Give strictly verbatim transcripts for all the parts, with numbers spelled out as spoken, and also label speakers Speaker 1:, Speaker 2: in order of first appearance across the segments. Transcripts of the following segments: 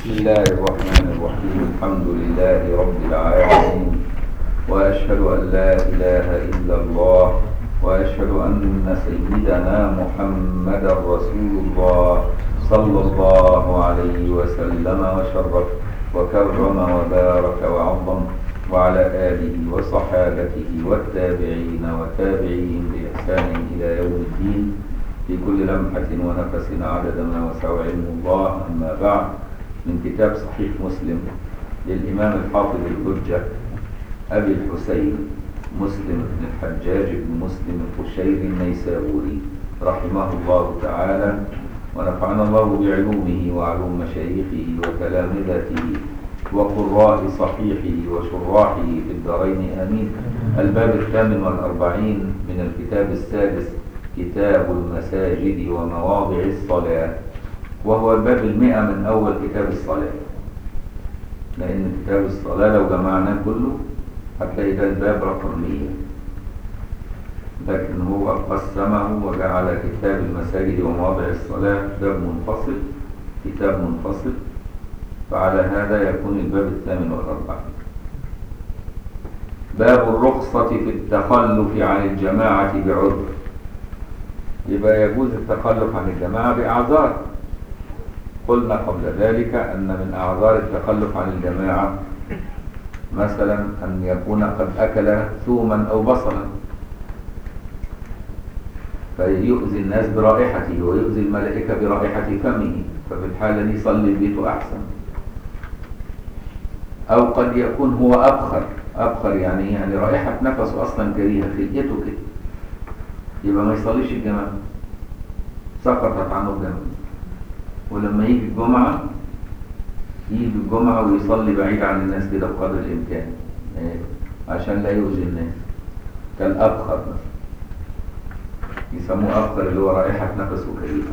Speaker 1: بسم الله الرحمن الرحيم. الحمد لله رب العالمين، وأشهد أن لا إله إلا الله، وأشهد أن سيدنا محمدا رسول الله صلى الله عليه وسلم وشرف وكرم وبارك وعظم، وعلى آله وصحابته والتابعين وتابعين بإحسان إلى يوم الدين، في كل لمحة ونفس عدد ما وسع علم الله. أما بعد، من كتاب صحيح مسلم للإمام الحافظ الحجة أبي الحسين مسلم بن الحجاج بن مسلم القشيري النيسابوري رحمه الله تعالى، ونفعنا الله بعلومه وعلوم مشايخه وتلامذته وقراء صحيحه وشراحه في الدارين آمين. الباب الثامن والأربعين من الكتاب السادس، كتاب المساجد ومواضع الصلاة، وهو الباب المئة من أول كتاب الصلاة، لأن كتاب الصلاة لو جمعناه كله هتلاقي ده الباب رقم مئة، لكن هو قسمه وجعل كتاب المساجد ومواضع الصلاة باب منفصل، كتاب منفصل، فعلى هذا يكون الباب الثامن والأربعين. باب الرخصة في التخلف عن الجماعة بعذر، يبقى يجوز التخلف عن الجماعة بأعذار. قلنا قبل ذلك أن من أعذار التخلف عن الجماعة مثلا أن يكون قد أكل ثوما أو بصلا فيؤذي الناس برائحته ويؤذي الملائكة برائحة فمه، ففي الحالة دي صلي البيت أحسن. أو قد يكون هو أبخر، أبخر يعني يعني رائحة نفسه أصلا كريهة خلقته كده، يبقى ما يصليش الجماعة، سقطت عنه الجماعة. ولما يجي الجمعة يجي الجمعة ويصلي بعيد عن الناس كده بقدر الإمكان عشان لا يؤذي الناس، كالأبخر مثلا، يسموه أبخر اللي هو رائحة نفسه كريهة.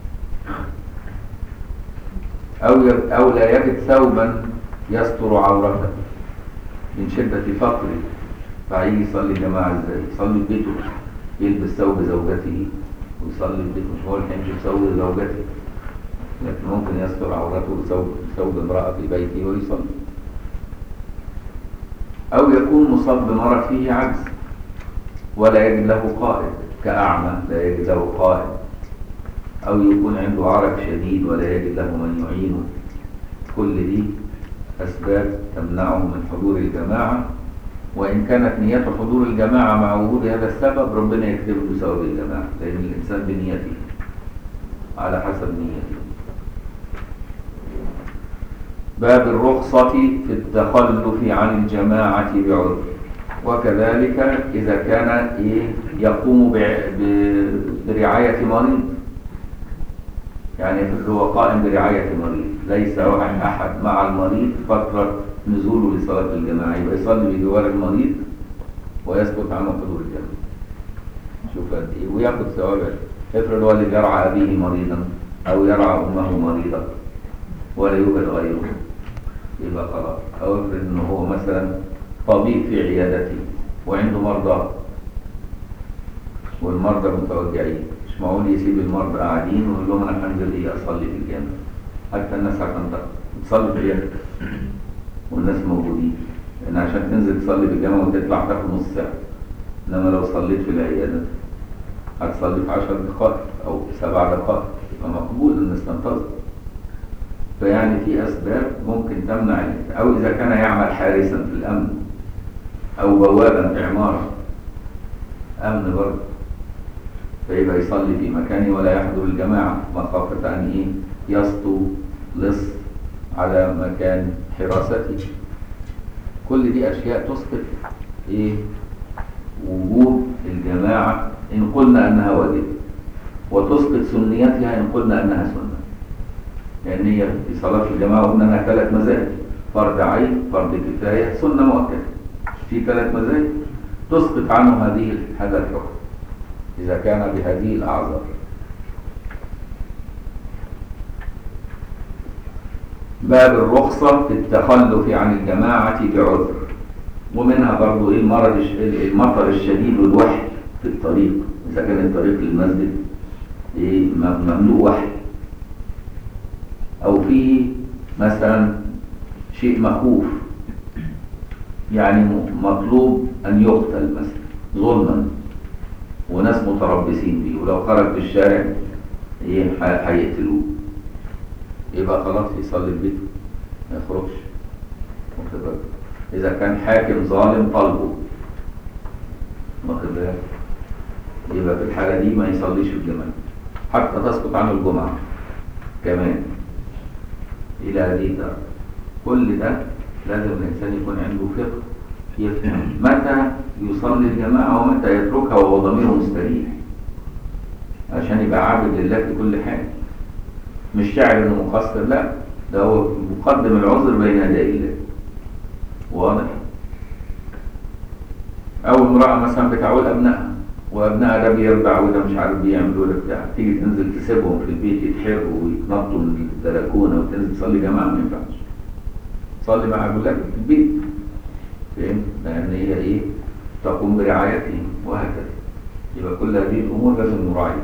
Speaker 1: أو أو لا يجد ثوبا يستر عورته من شدة فقره، فهيجي يصلي جماعة ازاي؟ يصلي في بيته، يلبس ثوب زوجته ويصلي في بيته، مش هو اللي هيمشي بثوب زوجته، لكن ممكن يستر عورته بثوب ثوب امرأة في بيته ويصلي. أو يكون مصاب بمرض فيه عجز ولا يجد له قائد، كأعمى لا يجد له قائد، أو يكون عنده عرق شديد ولا يجد له من يعينه. كل دي أسباب تمنعه من حضور الجماعة، وإن كانت نيته حضور الجماعة مع وجود هذا السبب ربنا يكتب له ثواب الجماعة، لأن الإنسان بنيته على حسب نيته. باب الرخصة في التخلف عن الجماعة بعذر، وكذلك إذا كان يقوم برعاية مريض، يعني هو قائم برعاية مريض، ليس أحد مع المريض فترة نزوله لصلاة الجماعة، يبقى يصلي بجوار المريض ويسقط عنه حضور الجماعة. شوف قد إيه وياخد ثواب. افرض هو اللي يرعى أبيه مريضا أو يرعى أمه مريضة ولا يوجد غيره، يبقى خلاص. أو افرض إنه هو مثلا طبيب في عيادته وعنده مرضى والمرضى متوجعين، مش معقول يسيب المرضى قاعدين ويقول لهم أنا هنزل إيه أصلي في الجامع، حتى الناس عشان تصلي في عيادتك والناس موجودين، لأن عشان تنزل تصلي في الجامع وتطلع تاخد نص ساعة، إنما لو صليت في العيادة هتصلي في عشر دقائق أو سبع دقائق، يبقى مقبول الناس تنتظر. فيعني في أسباب ممكن تمنع، أو إذا كان يعمل حارسا في الأمن أو بوابا في عمارة أمن برضه، فيبقى يصلي في مكانه ولا يحضر الجماعة مخافة أن إيه يسطو لص على مكان حراسته. كل دي أشياء تسقط إيه وجوب الجماعة إن قلنا أنها واجب، وتسقط سنيتها إن قلنا أنها سنة، لأن يعني هي في صلاة الجماعة قلنا أنها ثلاث مذاهب، فرض عين، فرض كفاية، سنة مؤكدة، في ثلاث مذاهب تسقط عنه هذه هذا الحكم إذا كان بهذه الأعذار. باب الرخصة في التخلف عن الجماعة بعذر، ومنها برضو إيه المرض المطر الشديد والوحل في الطريق، إذا كان الطريق للمسجد إيه مملوء وحل، أو فيه مثلا شيء مخوف، يعني مطلوب أن يقتل مثلا ظلما وناس متربصين بيه، ولو خرج في الشارع ايه هيقتلوه، يبقى خلاص يصلي في بيته ما يخرجش. إذا كان حاكم ظالم طالبه واخد بالك، يبقى في الحالة دي ما يصليش في الجماعة حتى تسقط عنه الجمعة كمان إلى هذه الدرجة. كل ده لازم الإنسان يكون عنده فقه يفهم متى يصلي الجماعة ومتى يتركها وهو ضميره مستريح، عشان يبقى عابد لله في كل حاجة، مش شاعر انه مقصر، لا، ده هو مقدم العذر بين يدي الله. واضح؟ او امرأة مثلا بتعول ابنائها وابنائها ده بيرضع وده مش عارف بيعملوا ولا بتاع، تيجي تنزل تسيبهم في البيت يتحرقوا ويتنطوا من البلكونه وتنزل تصلي جماعه، ما ينفعش. صلي مع اولادك في البيت، فهمت؟ لان هي ايه؟ تقوم برعايتهم وهكذا. يبقى كل هذه الامور لازم نراعيها.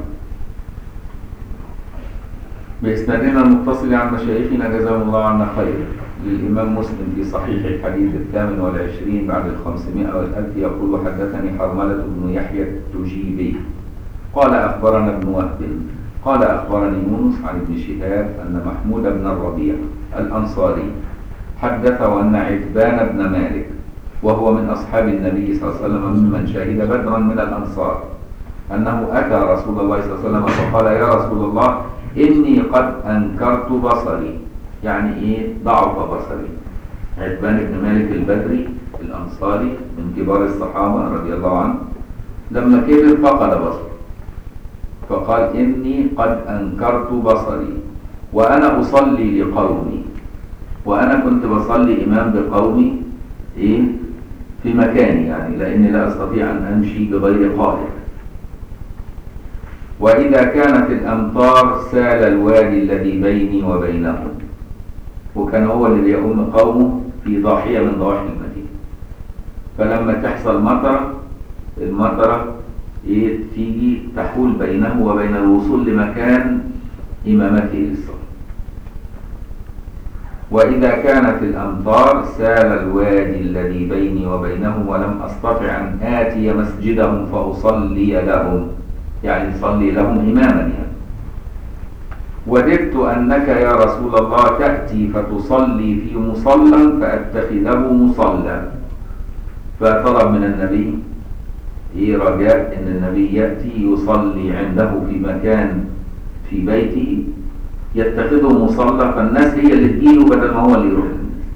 Speaker 1: بإسنادنا المتصل عن مشايخنا جزاهم الله عنا خير، للإمام مسلم في صحيح الحديث الثامن والعشرين بعد الخمسمائة والألف يقول: حدثني حرملة بن يحيى التجيبي قال أخبرنا ابن وهب قال أخبرني يونس عن ابن شهاب أن محمود بن الربيع الأنصاري حدثه أن عتبان بن مالك وهو من أصحاب النبي صلى الله عليه وسلم ممن شهد بدرا من الأنصار أنه أتى رسول الله صلى الله عليه وسلم فقال: يا رسول الله إني قد أنكرت بصري، يعني إيه ضعف بصري. عتبان بن مالك البدري الأنصاري من كبار الصحابة رضي الله عنه، لما كبر فقد بصره فقال: إني قد أنكرت بصري وأنا أصلي لقومي، وأنا كنت بصلي إمام بقومي إيه في مكاني، يعني لأني لا أستطيع أن أمشي بغير قائد. وإذا كانت الأمطار سال الوادي الذي بيني وبينهم، وكان هو اللي بيقوم قومه في ضاحية من ضواحي المدينة، فلما تحصل مطرة المطرة إيه تيجي تحول بينه وبين الوصول لمكان إمامته للصلاة. وإذا كانت الأمطار سال الوادي الذي بيني وبينهم ولم أستطع أن آتي مسجدهم فأصلي لهم، يعني صلي لهم إماما يعني. وددت أنك يا رسول الله تأتي فتصلي في مصلى فأتخذه مصلى، فطلب من النبي إيه رجاء أن النبي يأتي يصلي عنده في مكان في بيته يتخذه مصلى، فالناس هي اللي تجيله بدل ما هو اللي يروح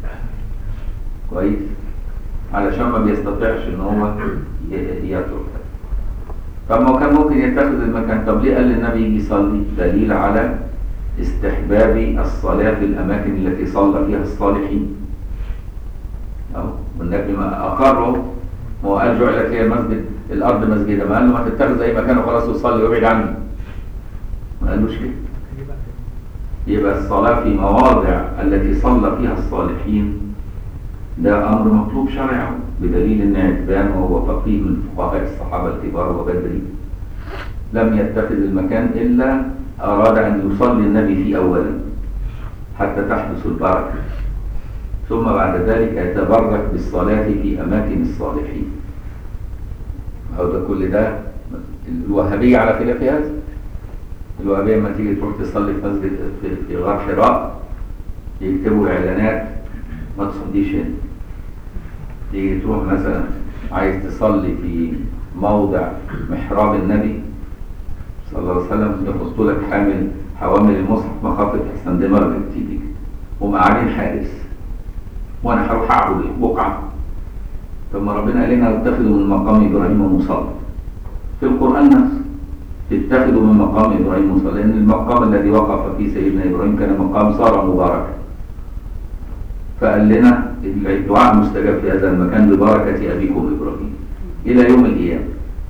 Speaker 1: كويس، علشان ما بيستطيعش ان هو يترك. طب ما كان ممكن يتخذ المكان، طب ليه قال للنبي يجي يصلي؟ دليل على استحباب الصلاة في الأماكن التي صلى فيها الصالحين. أو والنبي ما أقره، ما هو قال جعلت لي المسجد الأرض مسجدا، ما قال له ما تتخذ أي مكان وخلاص وصلي وابعد عني، ما قالوش كده. يبقى الصلاة في مواضع التي صلى فيها الصالحين ده أمر مطلوب شرعا، بدليل أن عتبان وهو فقيه من فقهاء الصحابة الكبار وبدري لم يتخذ المكان إلا أراد أن يصلي النبي فيه أولا حتى تحدث البركة، ثم بعد ذلك يتبرك بالصلاة في أماكن الصالحين. أو ده كل ده الوهابية على خلاف هذا. الوهابية لما تيجي تروح تصلي في مسجد في, في غار حراء يكتبوا إعلانات ما تصليش هنا. تيجي تروح مثلا عايز تصلي في موضع محراب النبي صلى الله عليه وسلم يحط لك حامل حوامل المصحف مخافة احسن دماغك تيجي ومعاني حارس، وانا هروح اعبد البقعة. طب ما ربنا قال لنا اتخذوا من مقام ابراهيم مصلى في القرآن نفسه، اتخذوا من مقام ابراهيم مصلى، لان المقام الذي وقف فيه سيدنا ابراهيم كان مقام صار مباركا، فقال لنا الدعاء مستجاب في هذا المكان ببركة ابيكم ابراهيم الى يوم القيامة.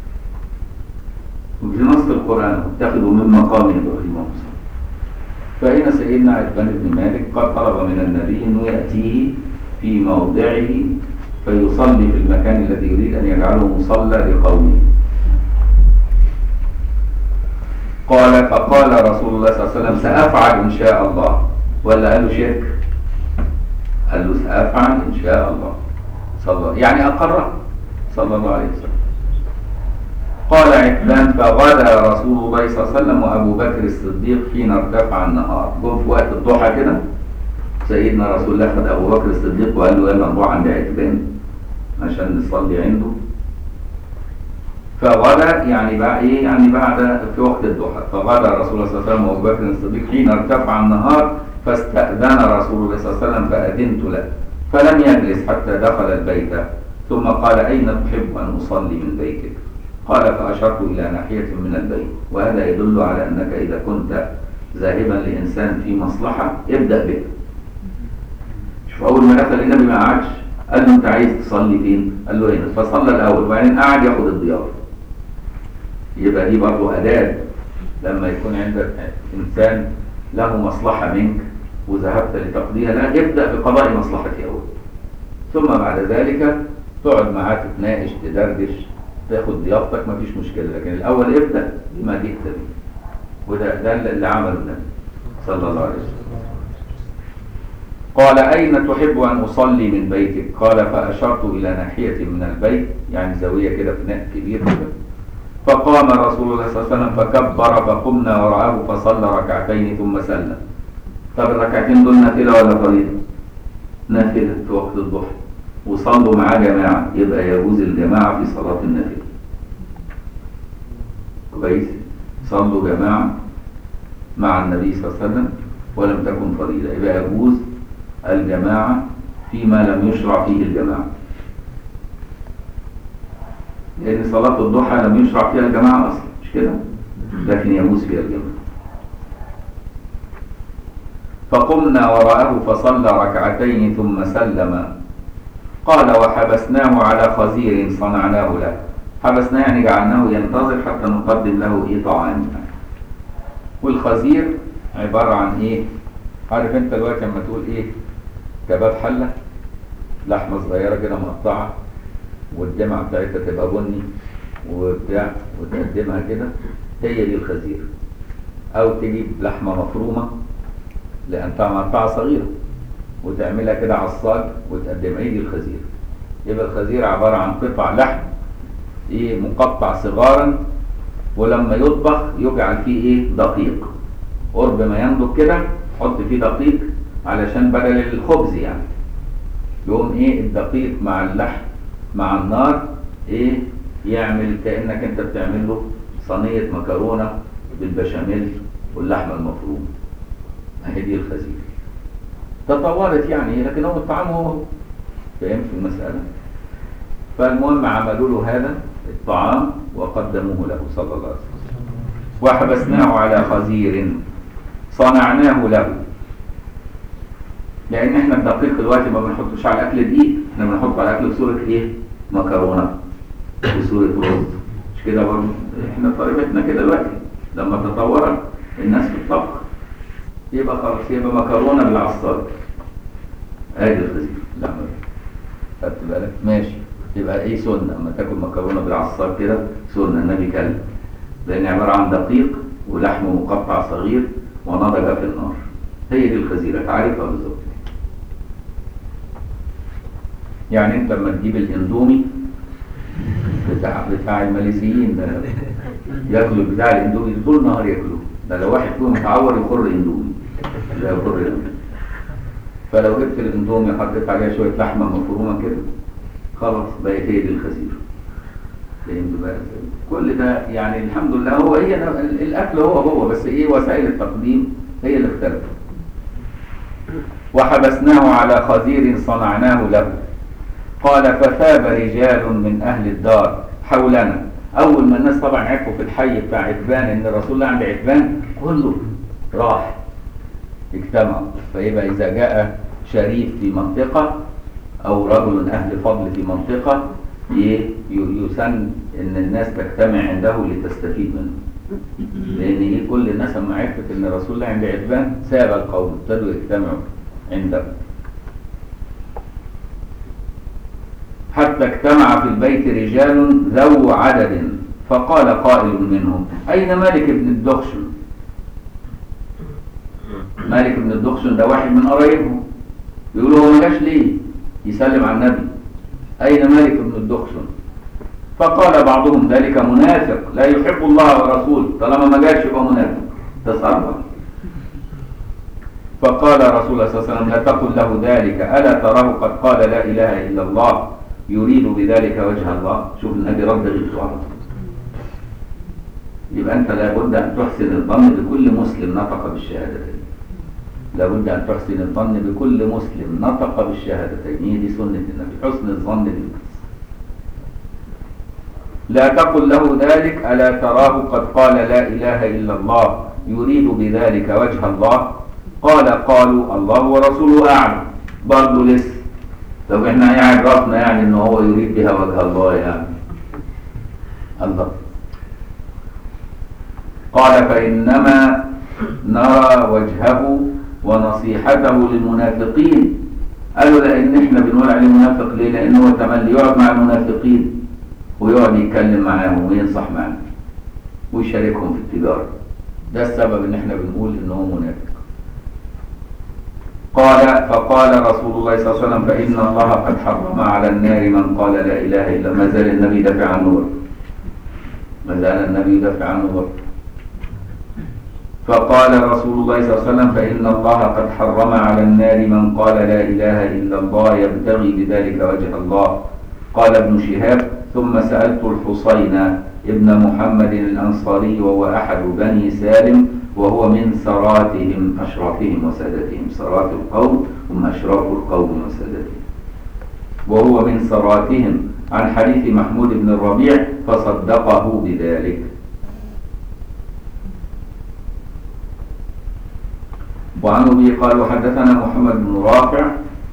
Speaker 1: وفي نص القرآن اتخذوا من مقام ابراهيم مصلى. فهنا سيدنا عتبان بن مالك قد طلب من النبي انه يأتيه في موضعه فيصلي في المكان الذي يريد ان يجعله مصلى لقومه. قال فقال رسول الله صلى الله عليه وسلم سأفعل إن شاء الله، ولا قالوا شرك؟ قال له سأفعل إن شاء الله، صلى يعني أقره صلى الله عليه وسلم. قال عتبان فغدا رسول الله صلى الله عليه وسلم وأبو بكر الصديق حين ارتفع النهار. جم في وقت الضحى كده سيدنا رسول الله خد أبو بكر الصديق وقال له يلا نروح عند عتبان عشان نصلي عنده. فغدا يعني بعد ايه؟ يعني بعد في وقت الضحى. فغدا رسول الله صلى الله عليه وسلم وابو بكر الصديق حين ارتفع النهار فاستأذن رسول الله صلى الله عليه وسلم فأذنت له فلم يجلس حتى دخل البيت ثم قال أين تحب أن أصلي من بيتك؟ قال فأشرت إلى ناحية من البيت. وهذا يدل على أنك إذا كنت ذاهبا لإنسان في مصلحة ابدأ به. شوف أول ما دخل النبي ما قعدش قال له أنت عايز تصلي فين؟ قال له هنا. فصلى الأول وبعدين قعد ياخد الضيافة. يبقى دي برضه أداة لما يكون عندك إنسان له مصلحة منك وذهبت لتقضيها لا ابدأ بقضاء مصلحتي أول، ثم بعد ذلك تقعد معاه تتناقش تدردش تاخد ضيافتك مفيش مشكلة، لكن الأول ابدأ بما جئت به. وده ده اللي عمله النبي صلى الله عليه وسلم. قال أين تحب أن أصلي من بيتك؟ قال فأشرت إلى ناحية من البيت يعني زاوية كده فناء كبير كده. فقام رسول الله صلى الله عليه وسلم فكبر فقمنا وراءه فصلى ركعتين ثم سلم. طب الركعتين دول نافلة ولا فريضة؟ نافلة في وقت الضحى وصلوا معاه جماعة، يبقى يجوز الجماعة في صلاة النافلة. كويس؟ صلوا جماعة مع النبي صلى الله عليه وسلم ولم تكن فريضة، يبقى يجوز الجماعة فيما لم يشرع فيه الجماعة، لأن صلاة الضحى لم يشرع فيها الجماعة أصلا مش كده؟ لكن يجوز فيها الجماعة. فقمنا وراءه فصلى ركعتين ثم سلم. قال وحبسناه على خزير صنعناه له. حبسناه يعني جعلناه ينتظر حتى نقدم له ايه طعام. والخزير عبارة عن ايه؟ عارف انت دلوقتي لما تقول ايه؟ كباب حلة لحمة صغيرة كده مقطعة والدمعة بتاعتها تبقى بني وبتاع وتقدمها كده، هي دي الخزير. او تجيب لحمة مفرومة لأن مقطعة صغيرة وتعملها كده عصاج وتقدمها، هي دي الخزير. يبقى الخزير عبارة عن قطع لحم ايه مقطع صغارا، ولما يطبخ يجعل فيه ايه دقيق، قرب ما ينضج كده حط فيه دقيق علشان بدل الخبز يعني، يقوم ايه الدقيق مع اللحم مع النار ايه يعمل كأنك انت بتعمل له صينية مكرونة بالبشاميل واللحمة المفرومة. اهي دي الخزير. تطورت يعني لكن هو الطعام هو فهمت المسألة. فالمهم عملوا له هذا الطعام وقدموه له صلى الله عليه وسلم. وحبسناه على خزير صنعناه له، لان احنا الدقيق دلوقتي ما بنحطوش على الاكل دقيق، احنا بنحطه على الاكل بصوره ايه مكرونه بصوره رز مش كده برضه. احنا طريقتنا كده دلوقتي لما تطورت الناس في الطبخ يبقى خلاص يبقى مكرونه بالعصاج. ادي الخزير لا خدت بالك ماشي. يبقى ايه سنه لما تاكل مكرونه بالعصاج كده سنه النبي كلم، لان عباره عن دقيق ولحم مقطع صغير ونضج في النار. هي دي الخزيره تعرفها بالظبط. يعني انت لما تجيب الاندومي بتاع بتاع الماليزيين ده ياكلوا بتاع الاندومي طول النهار ياكلوه، ده لو واحد فيهم متعور يخر اندومي ده يخر اندومي. فلو جبت الاندومي حطيت عليها شويه لحمه مفرومه كده خلاص بقت هي دي الخزيره. فهمت بقى كل ده يعني الحمد لله. هو هي الاكل هو هو بس ايه وسائل التقديم هي اللي اختلفت. وحبسناه على خزير صنعناه له. قال فثاب رجال من اهل الدار حولنا. اول ما الناس طبعا عرفوا في الحي بتاع عتبان ان الرسول الله عند عتبان كله راح اجتمع. فيبقى اذا جاء شريف في منطقه او رجل اهل فضل في منطقه يسن ان الناس تجتمع عنده لتستفيد منه، لان ايه كل الناس لما عرفت ان الرسول الله عند عتبان ساب القوم ابتدوا يجتمعوا عنده. حتى اجتمع في البيت رجال ذو عدد فقال قائل منهم اين مالك بن الدخشن؟ مالك بن الدخشن ده واحد من قرايبهم يقولوا هو ما جاش ليه يسلم على النبي؟ أين مالك بن الدخشن؟ فقال بعضهم ذلك منافق لا يحب الله ورسوله، طالما ما جاش يبقى منافق تصرف. فقال رسول الله صلى الله عليه وسلم لا تقل له ذلك، ألا تراه قد قال لا إله إلا الله يريد بذلك وجه الله؟ شوف النبي رد غيبته على طول. يبقى أنت لابد أن تحسن الظن بكل مسلم نطق بالشهادتين، لابد أن تحسن الظن بكل مسلم نطق بالشهادتين، هي دي سنة النبي، حسن الظن بالناس. لا تقل له ذلك ألا تراه قد قال لا إله إلا الله يريد بذلك وجه الله؟ قال قالوا الله ورسوله أعلم. برضه لسه، طب احنا يعني عرفنا يعني ان هو يريد بها وجه الله يعني الله. قال فإنما نرى وجهه ونصيحته للمنافقين. قالوا لأن احنا بنقول عليه منافق ليه؟ لأنه هو تملي يقعد مع المنافقين ويقعد يتكلم معاهم وينصح معاهم ويشاركهم في التجارة، ده السبب ان احنا بنقول ان هو منافق. قال فقال رسول الله صلى الله عليه وسلم فإن الله قد حرم على النار من قال لا إله إلا. ما زال النبي يدافع عنه، ما زال النبي يدافع عنه. فقال رسول الله صلى الله عليه وسلم فإن الله قد حرم على النار من قال لا إله إلا الله يبتغي بذلك وجه الله. قال ابن شهاب ثم سألت الحصين ابن محمد الأنصاري وهو أحد بني سالم وهو من سراتهم أشرافهم وسادتهم، سرات القوم هم أشراف القوم وسادتهم، وهو من سراتهم، عن حديث محمود بن الربيع فصدقه بذلك. وعن أبي قال وحدثنا محمد بن رافع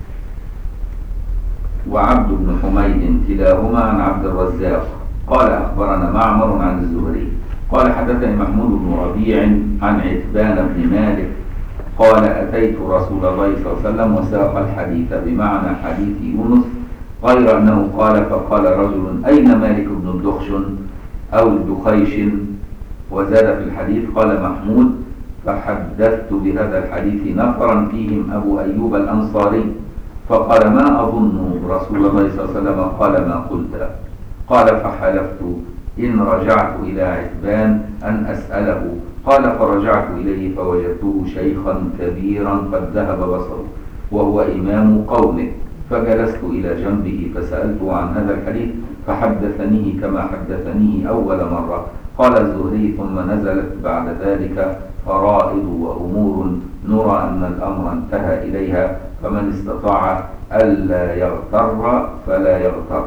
Speaker 1: وعبد بن حميد كلاهما عن عبد الرزاق قال أخبرنا معمر عن الزهري قال حدثني محمود بن ربيع عن عتبان بن مالك قال أتيت رسول الله صلى الله عليه وسلم وساق الحديث بمعنى حديث يونس غير أنه قال فقال رجل أين مالك بن الدخشن أو الدخيش، وزاد في الحديث قال محمود فحدثت بهذا الحديث نفرا فيهم أبو أيوب الأنصاري فقال ما أظن رسول الله صلى الله عليه وسلم قال ما قلت. قال فحلفت إن رجعت إلى عتبان أن أسأله. قال فرجعت إليه فوجدته شيخا كبيرا قد ذهب بصره وهو إمام قومه، فجلست إلى جنبه فسألته عن هذا الحديث فحدثنيه كما حدثنيه أول مرة. قال الزهري ثم نزلت بعد ذلك فرائض وأمور نرى أن الأمر انتهى إليها، فمن استطاع ألا يغتر فلا يغتر.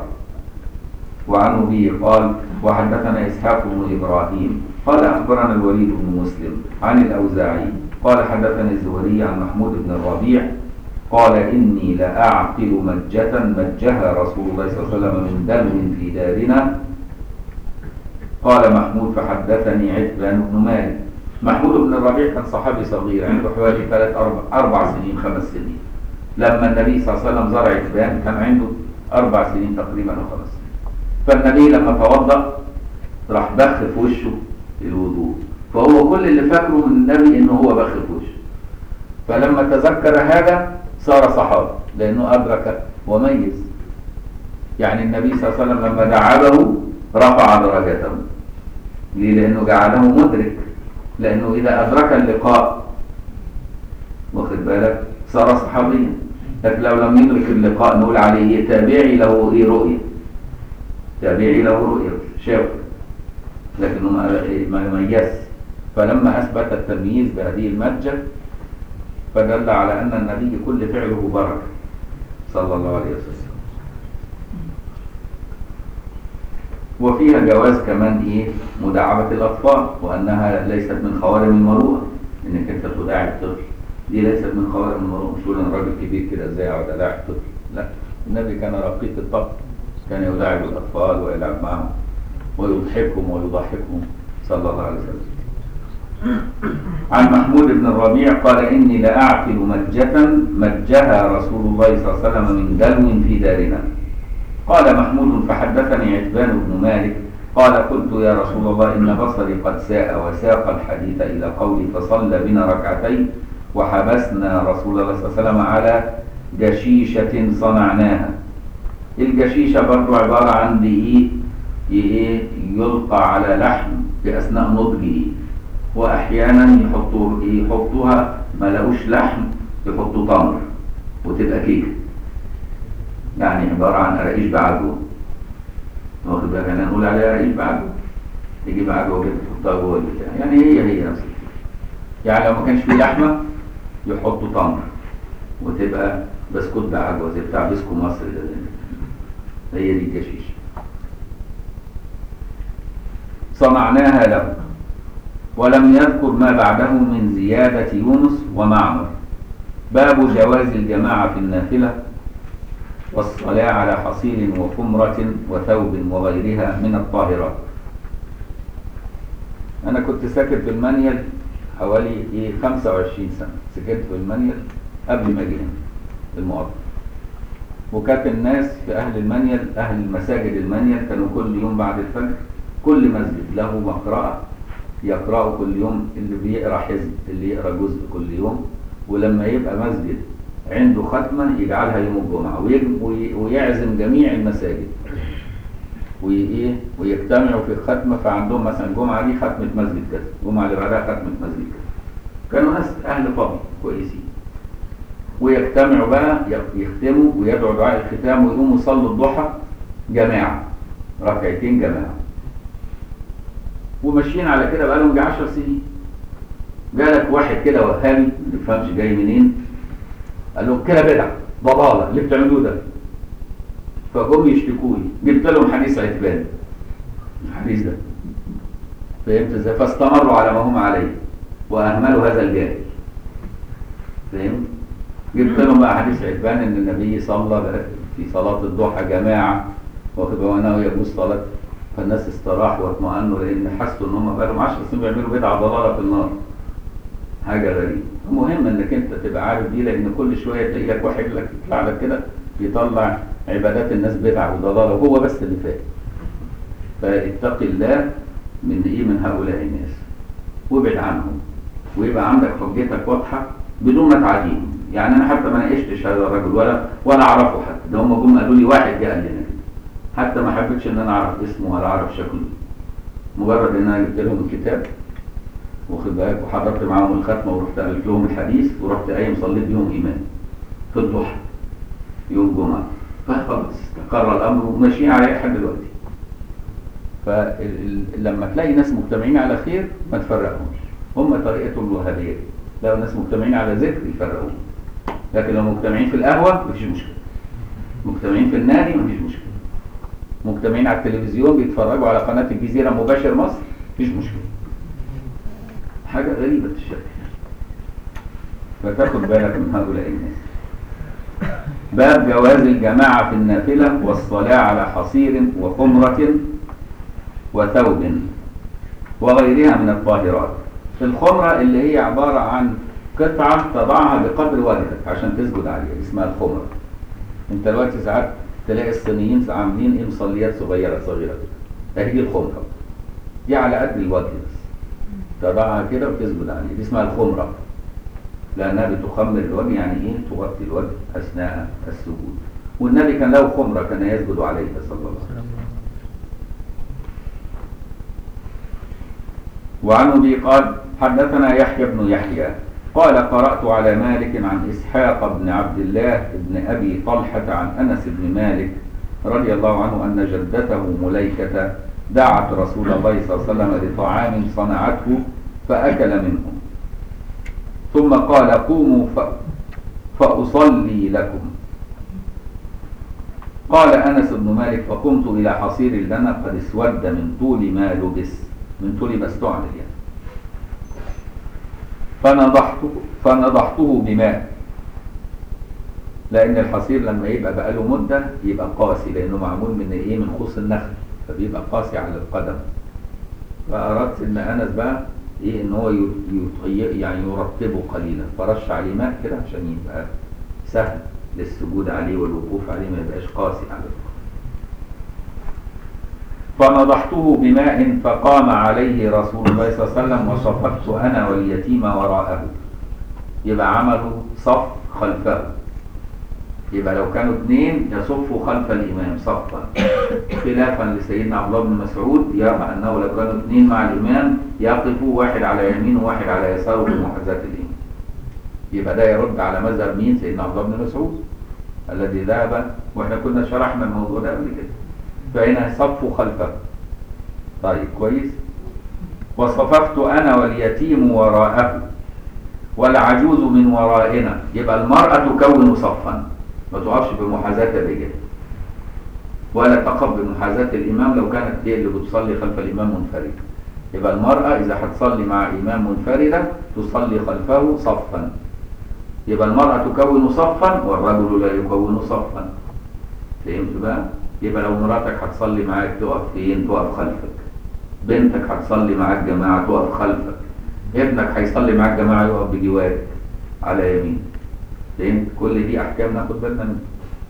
Speaker 1: وعن أبي قال وحدثنا إسحاق بن إبراهيم قال أخبرنا الوليد بن مسلم عن الأوزاعي قال حدثني الزهري عن محمود بن الربيع قال إني لأعقل مجة مجها رسول الله صلى الله عليه وسلم من دلو في دارنا. قال محمود فحدثني عتبان بن مالك. محمود بن الربيع كان صحابي صغير عنده حوالي ثلاث أربع, أربع سنين خمس سنين. لما النبي صلى الله عليه وسلم زرع عتبان كان عنده أربع سنين تقريبا أو خمس سنين. فالنبي لما توضأ راح بخ في وشه الوضوء، فهو كل اللي فاكره من النبي إنه هو بخ في وشه. فلما تذكر هذا صار صحابي لأنه أدرك وميز. يعني النبي صلى الله عليه وسلم لما دعبه رفع درجته. ليه؟ لأنه جعله مدرك، لأنه إذا أدرك اللقاء واخد بالك صار صحابيا. لكن لو لم يدرك اللقاء نقول عليه تابعي له إيه رؤية، تابعي له رؤية شاف، لكنه ما ميز. فلما أثبت التمييز بهذه المجة فدل على أن النبي كل فعله بركة صلى الله عليه وسلم. وفيها جواز كمان إيه مداعبة الأطفال، وأنها ليست من خوارم المروءة إنك أنت تداعب طفل، دي ليست من خوارم المروءة. مش تقول أنا راجل كبير كده إزاي أقعد أداعب طفل، لا، النبي كان رقيق الطبع، كان يداعب الأطفال ويلعب معهم ويضحكهم ويضحكهم صلى الله عليه وسلم. عن محمود بن الربيع قال إني لأعقل مجة مجها رسول الله صلى الله عليه وسلم من دلو في دارنا. قال محمود فحدثني عتبان بن مالك قال قلت يا رسول الله إن بصري قد ساء وساق الحديث إلى قولي فصلى بنا ركعتين وحبسنا رسول الله صلى الله عليه وسلم على جشيشة صنعناها. الجشيشة برضو عبارة عن دقيق ايه يلقى على لحم في أثناء نضجه، وأحيانا يحطوا يحطوها ما لقوش لحم يحطوا تمر وتبقى كيكة، يعني عبارة عن قراقيش بعجوة. واخد بالك؟ انا نقول عليها قراقيش بعجوة، تجيب عجوة كده تحطها جوه البتاع، يعني هي هي نفس الفكرة. يعني لو ما كانش فيه لحمة يحطوا تمر وتبقى بسكوت بعجوة زي بتاع بسكو مصر ده، هي دي الجشيشة. صنعناها له. ولم يذكر ما بعده من زيادة يونس ومعمر. باب جواز الجماعة في النافلة والصلاة على حصير وخمرة وثوب وغيرها من الطاهرات. أنا كنت ساكن في المنيل حوالي إيه خمسة وعشرين سنة، سكنت في المنيل قبل ما أجي هنا المواطن. وكانت الناس في أهل المنيل، أهل المساجد المنيل، كانوا كل يوم بعد الفجر كل مسجد له مقرأة يقرأوا كل يوم، اللي بيقرأ حزب، اللي يقرأ جزء كل يوم. ولما يبقى مسجد عنده ختمة يجعلها يوم الجمعة ويعزم جميع المساجد وإيه ويجتمعوا في الختمة. فعندهم مثلا الجمعة دي ختمة مسجد كذا، الجمعة اللي بعدها ختمة مسجد كذا. كانوا ناس أهل فضل كويسين، ويجتمعوا بقى يختموا ويدعوا دعاء الختام ويقوموا يصلوا الضحى جماعة، ركعتين جماعة. وماشيين على كده بقالهم جه عشر سنين. جالك واحد كده وهابي ما تفهمش جاي منين، قال لهم كده بدعة ضلالة اللي بتعملوه ده. فجم يشتكوا لي، جبت لهم حديث عتبان الحديث ده، فهمت ازاي؟ فاستمروا على ما هم عليه واهملوا هذا الجاهل، فهمت؟ جبت لهم بقى حديث عتبان ان النبي صلى في صلاة الضحى جماعة واخد وانه يجوز صلاة، فالناس استراحوا واطمأنوا لان حسوا ان هم بقى لهم عشر سنين بيعملوا بدعة ضلالة في النار. حاجة غريبة. المهم انك انت تبقى عارف دي، لان كل شوية تلاقي لك واحد لك يطلع لك كده يطلع عبادات الناس بدعة وضلالة وهو بس اللي فاهم. فاتق الله من ايه من هؤلاء الناس وابعد عنهم، ويبقى عندك حجتك واضحة بدون ما تعاديهم. يعني انا حتى ما ناقشتش هذا الرجل ولا ولا اعرفه حتى، ده هم جم قالوا لي واحد جه قال لنا كده، حتى ما حبيتش ان انا اعرف اسمه ولا اعرف شكله، مجرد ان انا جبت لهم الكتاب واخد بالك وحضرت معاهم الختمه ورحت قلت لهم الحديث ورحت قايم صليت بيهم ايمان في الضحى يوم جمعه، فخلاص استقر الامر وماشيين عليه لحد دلوقتي. فلما تلاقي ناس مجتمعين على خير ما تفرقهمش، هم طريقتهم الوهابيه، لو ناس مجتمعين على ذكر يفرقوهم. لكن لو مجتمعين في القهوه مفيش مشكله، مجتمعين في النادي مفيش مشكله، مجتمعين على التلفزيون بيتفرجوا على قناه الجزيره مباشر مصر مفيش مشكله. حاجة غريبة الشكل. فتاخد بالك من هؤلاء الناس. باب جواز الجماعة في النافلة والصلاة على حصير وخمرة وثوب وغيرها من الطاهرات. الخمرة اللي هي عبارة عن قطعة تضعها بقدر وجهك عشان تسجد عليها اسمها الخمرة. انت دلوقتي ساعات تلاقي الصينيين عاملين ايه مصليات صغيرة صغيرة كده، اهي دي الخمرة، دي على قد الوجه بس تضعها كده وتسجد عليه، دي اسمها الخمرة لأنها بتخمر الوجه، يعني إيه تغطي الوجه أثناء السجود. والنبي كان له خمرة كان يسجد عليها صلى الله عليه وسلم. وعنه به قال حدثنا يحيى بن يحيى قال قرأت على مالك عن إسحاق بن عبد الله بن أبي طلحة عن أنس بن مالك رضي الله عنه أن جدته مليكة دعت رسول الله صلى الله عليه وسلم لطعام صنعته فأكل منه، ثم قال قوموا فأصلي لكم. قال أنس بن مالك فقمت إلى حصير لنا قد اسود من طول ما لبس، من طول ما استعمل يعني، فنضحته فنضحته بماء، لأن الحصير لما يبقى بقاله مدة يبقى قاسي، لأنه معمول من إيه من خوص النخل فبيبقى قاسي على القدم. فأردت إن أنس بقى إيه إن هو يعني يرطبه قليلا، فرش عليه ماء كده عشان يبقى سهل للسجود عليه والوقوف عليه ما يبقاش قاسي على القدم. فنضحته بماء فقام عليه رسول الله صلى الله عليه وسلم وصففت أنا واليتيم وراءه، يبقى عملوا صف خلفه يبقى لو كانوا اثنين يصفوا خلف الإمام صفا، خلافا لسيدنا عبد الله بن مسعود يرى أنه لو كانوا اثنين مع الإمام يقفوا واحد على يمينه وواحد على يساره بمحاذاة الإمام. يبقى ده يرد على مذهب مين؟ سيدنا عبد الله بن مسعود الذي ذهب، واحنا كنا شرحنا الموضوع ده قبل كده. فهنا صفوا خلفه. طيب كويس. وصففت أنا واليتيم وراءه والعجوز من ورائنا. يبقى المرأة تكون صفا، ما تقفش بمحاذاة الرجال ولا تقف بمحاذاة الإمام لو كانت هي اللي بتصلي خلف الإمام منفردة. يبقى المرأة إذا هتصلي مع إمام منفردة تصلي خلفه صفا. يبقى المرأة تكون صفا والرجل لا يكون صفا. فهمت بقى؟ يبقى لو مراتك هتصلي معاك تقف فين؟ تقف خلفك. بنتك هتصلي معاك جماعة تقف خلفك. ابنك هيصلي معاك جماعة يقف بجوارك على يمين. فهمت؟ كل دي أحكام ناخد بالنا منها.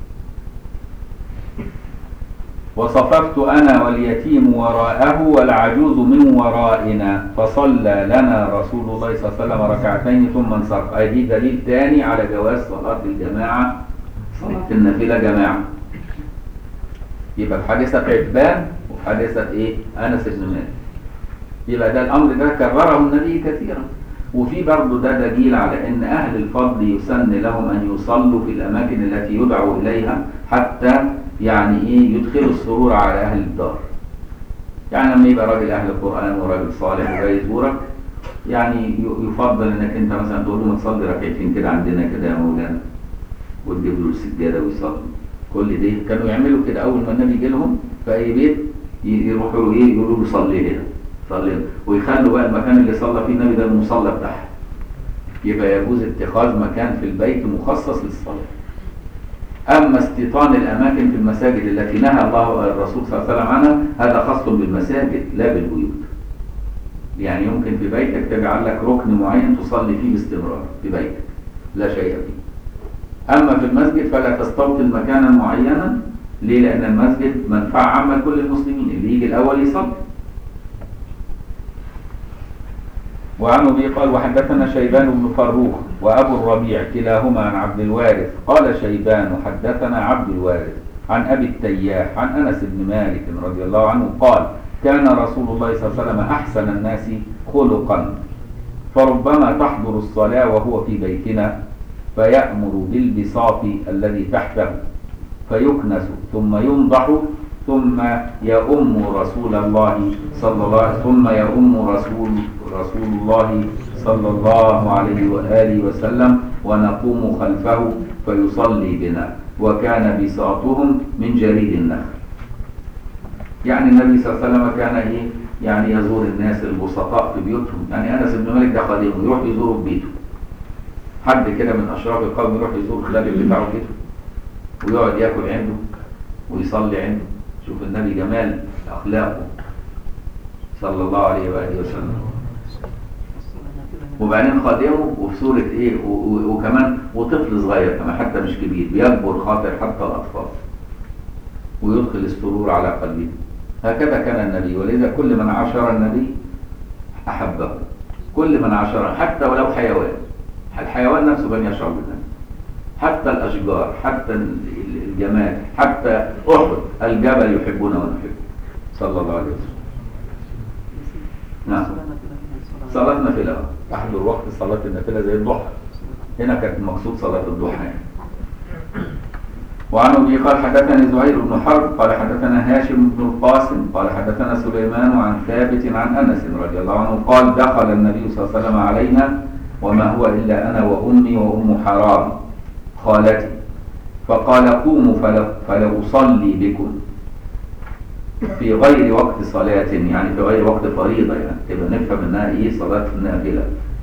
Speaker 1: وصففت أنا واليتيم وراءه والعجوز من ورائنا فصلى لنا رسول الله صلى الله عليه وسلم ركعتين ثم انصرف. أي دي دليل ثاني على جواز صلاة الجماعة، صلاة النافلة جماعة. يبقى في حادثة عتبان وفي حادثة إيه؟ أنس بن مالك. يبقى ده الأمر ده كرره النبي كثيرا. وفي برضه ده دليل على أن أهل الفضل يسن لهم أن يصلوا في الأماكن التي يدعو إليها حتى يعني إيه يدخلوا السرور على أهل الدار. يعني لما يبقى راجل أهل القرآن وراجل صالح وجاي يزورك يعني يفضل أنك أنت مثلا تقول له ما تصلي ركعتين كده عندنا كده يا مولانا وتجيب له السجادة ويصلي. كل دي كانوا يعملوا كده أول ما النبي يجي لهم في أي بيت يروحوا له إيه يقولوا له صلي هنا صلي هنا، ويخلوا بقى المكان اللي صلى فيه النبي ده المصلى بتاعه. يبقى يجوز اتخاذ مكان في البيت مخصص للصلاة. أما استيطان الأماكن في المساجد التي نهى الله الرسول صلى الله عليه وسلم عنها هذا خاص بالمساجد لا بالبيوت. يعني يمكن في بيتك تجعل لك ركن معين تصلي فيه باستمرار في بيتك لا شيء فيه. أما في المسجد فلا تستوطن مكانا معينا. ليه؟ لأن المسجد منفعة عامة لكل المسلمين، اللي يجي الأول يصلي. وعن أبي قال وحدثنا شيبان بن فروخ وأبو الربيع كلاهما عن عبد الوارث قال شيبان حدثنا عبد الوارث عن أبي التياح عن أنس بن مالك رضي الله عنه قال كان رسول الله صلى الله عليه وسلم أحسن الناس خلقا فربما تحضر الصلاة وهو في بيتنا فيأمر بالبساط الذي تحته فيكنس ثم ينضح ثم يؤم رسول الله صلى الله عليه ثم يؤم رسول رسول الله صلى الله عليه وآله وسلم ونقوم خلفه فيصلي بنا وكان بساطهم من جريد النخل. يعني النبي صلى الله عليه وسلم كان ايه؟ يعني يزور الناس البسطاء في بيوتهم. يعني أنس بن مالك ده خادمه يروح يزوره في بيته. حد كده من أشراف القوم يروح يزور الخادم بتاعه كده ويقعد ياكل عنده ويصلي عنده. شوف النبي جمال أخلاقه صلى الله عليه وآله وسلم. وبعدين خادمه وفي صورة ايه وكمان وطفل صغير كمان حتى مش كبير بيكبر خاطر حتى الأطفال ويدخل السرور على قلبه. هكذا كان النبي. ولذا كل من عاشر النبي أحبه. كل من عاشره حتى ولو حيوان. الحيوان نفسه بن يشعر بالنبي. حتى الأشجار حتى الجمال حتى أحد الجبل يحبونه ونحبه صلى الله عليه وسلم. نعم صلاة نافلة تحضر وقت صلاة النافلة زي الضحى. هنا كانت المقصود صلاة الضحى. وعن أبي قال حدثني زهير بن حرب قال حدثنا هاشم بن القاسم قال حدثنا سليمان عن ثابت عن أنس رضي الله عنه قال دخل النبي صلى الله عليه وسلم علينا وما هو إلا أنا وأمي وأم حرام خالتي فقال قوموا فلأصلي بكم في غير وقت صلاة. يعني في غير وقت فريضة. يعني تبقى نفهم انها ايه صلاة نافلة.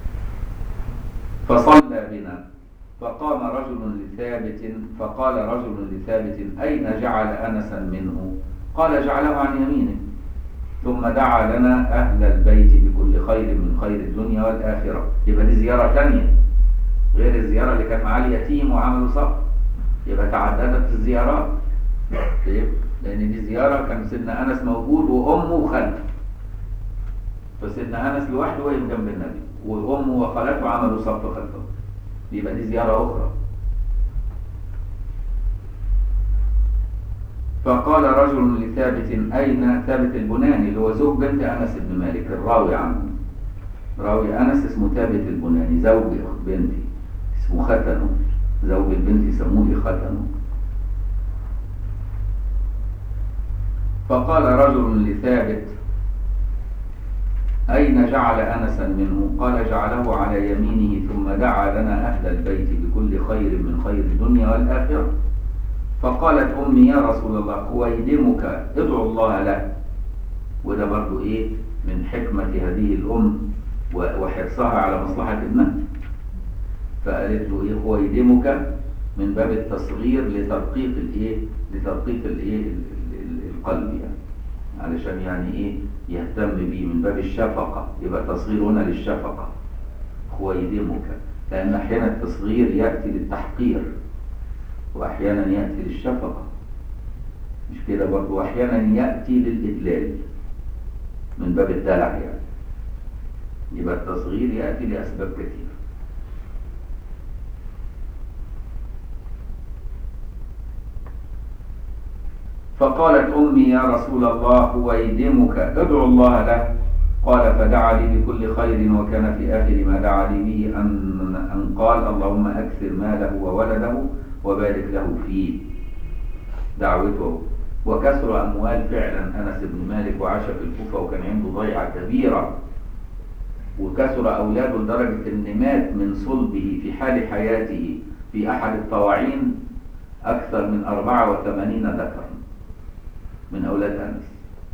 Speaker 1: فصلى بنا فقام رجل لثابت فقال رجل لثابت أين جعل أنسا منه؟ قال جعله عن يمينه. ثم دعا لنا أهل البيت بكل خير من خير الدنيا والآخرة. يبقى دي زيارة ثانية غير الزيارة اللي كان معاه اليتيم وعملوا صف. يبقى تعددت الزيارات. لأن دي زيارة كان سيدنا أنس موجود وأمه وخالته. فسيدنا أنس لوحده وقف جنب النبي وأمه وخالته عملوا صف خلفه. يبقى دي زيارة أخرى. فقال رجل لثابت: أين ثابت البناني اللي هو زوج بنت أنس بن مالك الراوي عنه، راوي أنس اسمه ثابت البناني زوج بنتي اسمه ختنه، زوج البنت يسموه ختنه. فقال رجل لثابت: أين جعل أنسا منه؟ قال: جعله على يمينه ثم دعا لنا أهل البيت بكل خير من خير الدنيا والآخرة. فقالت أمي: يا رسول الله أويدمك ادعو الله له. وده برضو إيه من حكمة هذه الأم وحرصها على مصلحة ابنها. فقالت له إيه أويدمك من باب التصغير لترقيق الإيه لترقيق الإيه القلب يعني، علشان يعني إيه يهتم به من باب الشفقة، يبقى تصغير هنا للشفقة خويدمك، لأن أحيانا التصغير يأتي للتحقير وأحيانا يأتي للشفقة، مش كده برضو، وأحيانا يأتي للإدلال من باب الدلع يعني، يبقى التصغير يأتي لأسباب كثيرة. فقالت أمي: يا رسول الله أويدمك ادعو الله له. قال: فدعا لي بكل خير، وكان في آخر ما دعا لي به أن, أن قال: اللهم أكثر ماله وولده وبارك له فيه. دعوته وكثر أموال فعلا أنس بن مالك، وعاش في الكوفة وكان عنده ضيعة كبيرة، وكثر أولاده لدرجة أن مات من صلبه في حال حياته في أحد الطواعين أكثر من أربعة وثمانين ذكرا من أولاد أنس،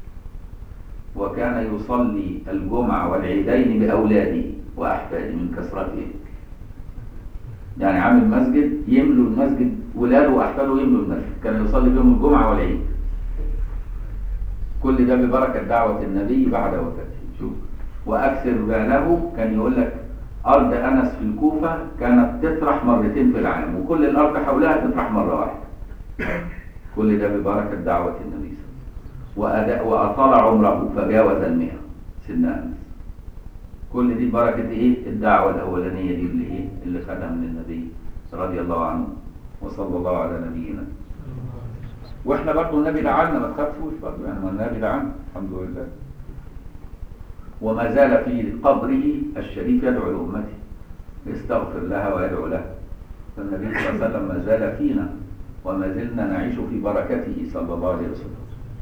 Speaker 1: وكان يصلي الجمعة والعيدين بأولاده وأحفاده من كثرته، يعني عامل مسجد يملوا المسجد، ولاده وأحفاده يملوا المسجد، كان يصلي بهم الجمعة والعيد. كل ده ببركة دعوة النبي بعد وفاته. شوف، وأكثر ماله كان يقول لك أرض أنس في الكوفة كانت تطرح مرتين في العام، وكل الأرض حولها تطرح مرة واحدة. كل ده ببركة دعوة النبي صلى الله عليه وسلم، وأطال عمره فجاوز المئة سن أنس. كل دي بركة إيه؟ الدعوة الأولانية دي اللي إيه؟ اللي خدها من النبي رضي الله عنه وصلى الله على نبينا. وإحنا برضو النبي دعانا، ما تخافوش برضو يعني، ما النبي دعانا الحمد لله. وما زال في قبره الشريف يدعو لأمته، يستغفر لها ويدعو لها. فالنبي صلى الله عليه وسلم ما زال فينا، وما زلنا نعيش في بركته صلى الله عليه وسلم.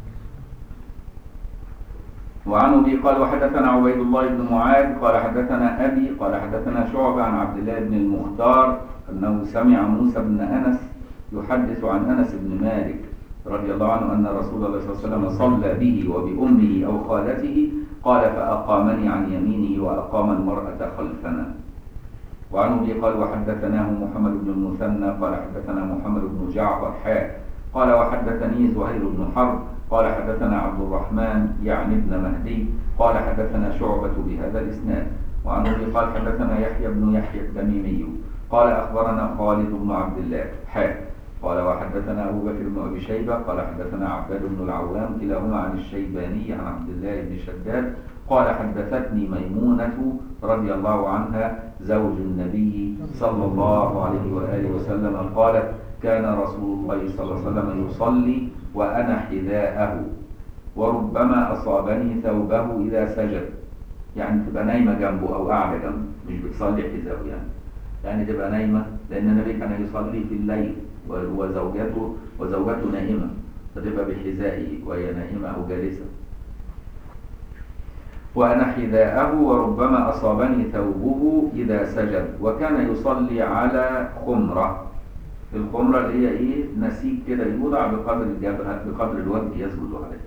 Speaker 1: وعن أبي قال: وحدثنا عبيد الله بن معاذ قال حدثنا أبي قال حدثنا شعبة عن عبد الله بن المختار أنه سمع موسى بن أنس يحدث عن أنس بن مالك رضي الله عنه أن رسول الله صلى الله عليه وسلم صلى به وبأمه أو خالته، قال: فأقامني عن يمينه وأقام المرأة خلفنا. وعن أبي قال: وحدثناه محمد بن المثنى قال حدثنا محمد بن جعفر حاء قال: وحدثني زهير بن حرب قال حدثنا عبد الرحمن يعني ابن مهدي قال حدثنا شعبة بهذا الإسناد. وعن أبي قال: حدثنا يحيى بن يحيى التميمي قال: أخبرنا خالد بن عبد الله حاء قال: وحدثنا أبو بكر بن أبي شيبة قال حدثنا عباد بن العوام كلاهما عن الشيباني عن عبد الله بن شداد قال: حدثتني ميمونة رضي الله عنها زوج النبي صلى الله عليه وآله وسلم قالت: كان رسول الله صلى الله عليه وسلم يصلي وأنا حذاءه، وربما أصابني ثوبه إذا سجد، يعني تبقى نايمة جنبه أو قاعدة جنبه، مش بتصلي حذاءه يعني، يعني تبقى نايمة، لأن النبي كان يصلي في الليل وزوجته وزوجته نائمة، فتبقى بحذائه وهي نائمة أو جالسة. وأنا حذاءه وربما أصابني ثوبه إذا سجد، وكان يصلي على خمرة. الخمرة اللي هي إيه؟ نسيج كده يوضع بقدر الجبهة بقدر الوجه يسجد عليه.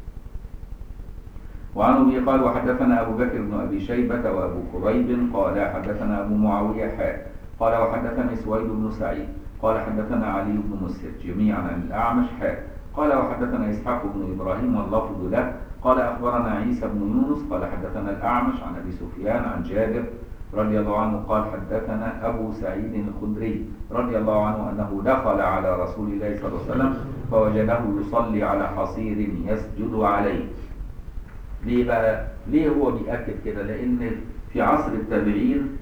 Speaker 1: وعن أبي قال: وحدثنا أبو بكر بن أبي شيبة وأبو كريب قال حدثنا أبو معاوية حاء قال: وحدثني سويد بن سعيد قال حدثنا علي بن مسهر جميعا عن الأعمش حاء قال: وحدثنا إسحاق بن إبراهيم واللفظ له قال: أخبرنا عيسى بن يونس قال حدثنا الأعمش عن أبي سفيان عن جابر رضي الله عنه قال: حدثنا أبو سعيد الخدري رضي الله عنه أنه دخل على رسول الله صلى الله عليه وسلم فوجده يصلي على حصير يسجد عليه. ليه بقى؟ ليه هو بيأكد كده؟ لأن في عصر التابعين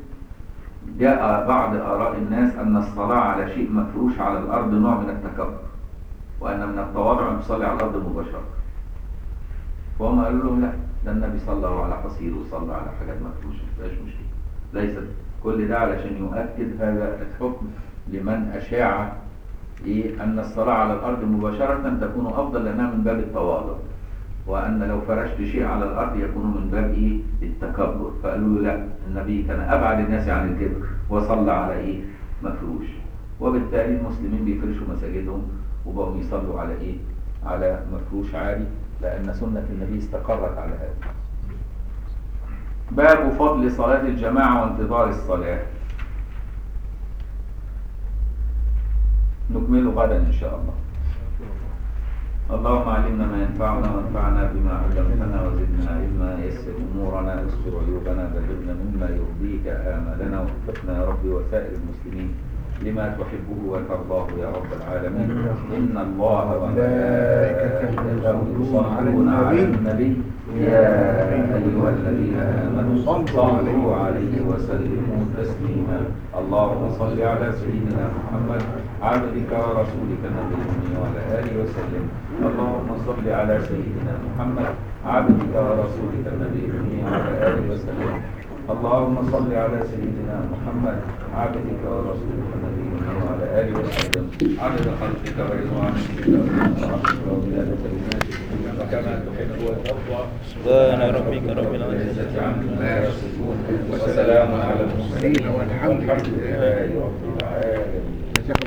Speaker 1: جاء بعض آراء الناس أن الصلاة على شيء مفروش على الأرض نوع من التكبر، وأن من التواضع أن تصلي على الأرض مباشرة. فهم قالوا لهم لا، ده النبي صلى على حصير وصلى على حاجات مفروشة، مفيهاش مشكلة. ليست كل ده علشان يؤكد هذا الحكم لمن أشاع إيه أن الصلاة على الأرض مباشرة تكون أفضل لأنها من باب التواضع، وأن لو فرشت شيء على الأرض يكون من باب إيه التكبر. فقالوا له لا، النبي كان أبعد الناس عن الكبر وصلى على إيه مفروش، وبالتالي المسلمين بيفرشوا مساجدهم وبقوا يصلوا على إيه على مفروش عالي، لأن سنة النبي استقرت على هذا. باب فضل صلاة الجماعة وانتظار الصلاة، نكمله غدا إن شاء الله. اللهم علمنا ما ينفعنا وانفعنا بما علمتنا وزدنا علما، يسر امورنا، استر عيوبنا، بلغنا مما يرضيك امالنا، ووفقنا يا رب وسائر المسلمين لما تحبه وترضاه يا رب العالمين. ان الله وملائكته يصلون على النبي يا ايها الذين امنوا صلوا عليه وسلموا تسليما. اللهم صل على سيدنا محمد عبدك ورسولك النبي وعلى اله وسلم. اللهم صل على سيدنا محمد عبدك ورسولك النبي وعلى اله وسلم. اللهم صل على سيدنا محمد عبدك ورسولك النبي وعلى اله وسلم. عدد خلقك ورضوان ورحمتك وبلاد كلماتك وكما تحب وترضى.
Speaker 2: سبحان ربك رب العزة
Speaker 1: عما يصفون وسلام على المرسلين والحمد لله رب العالمين.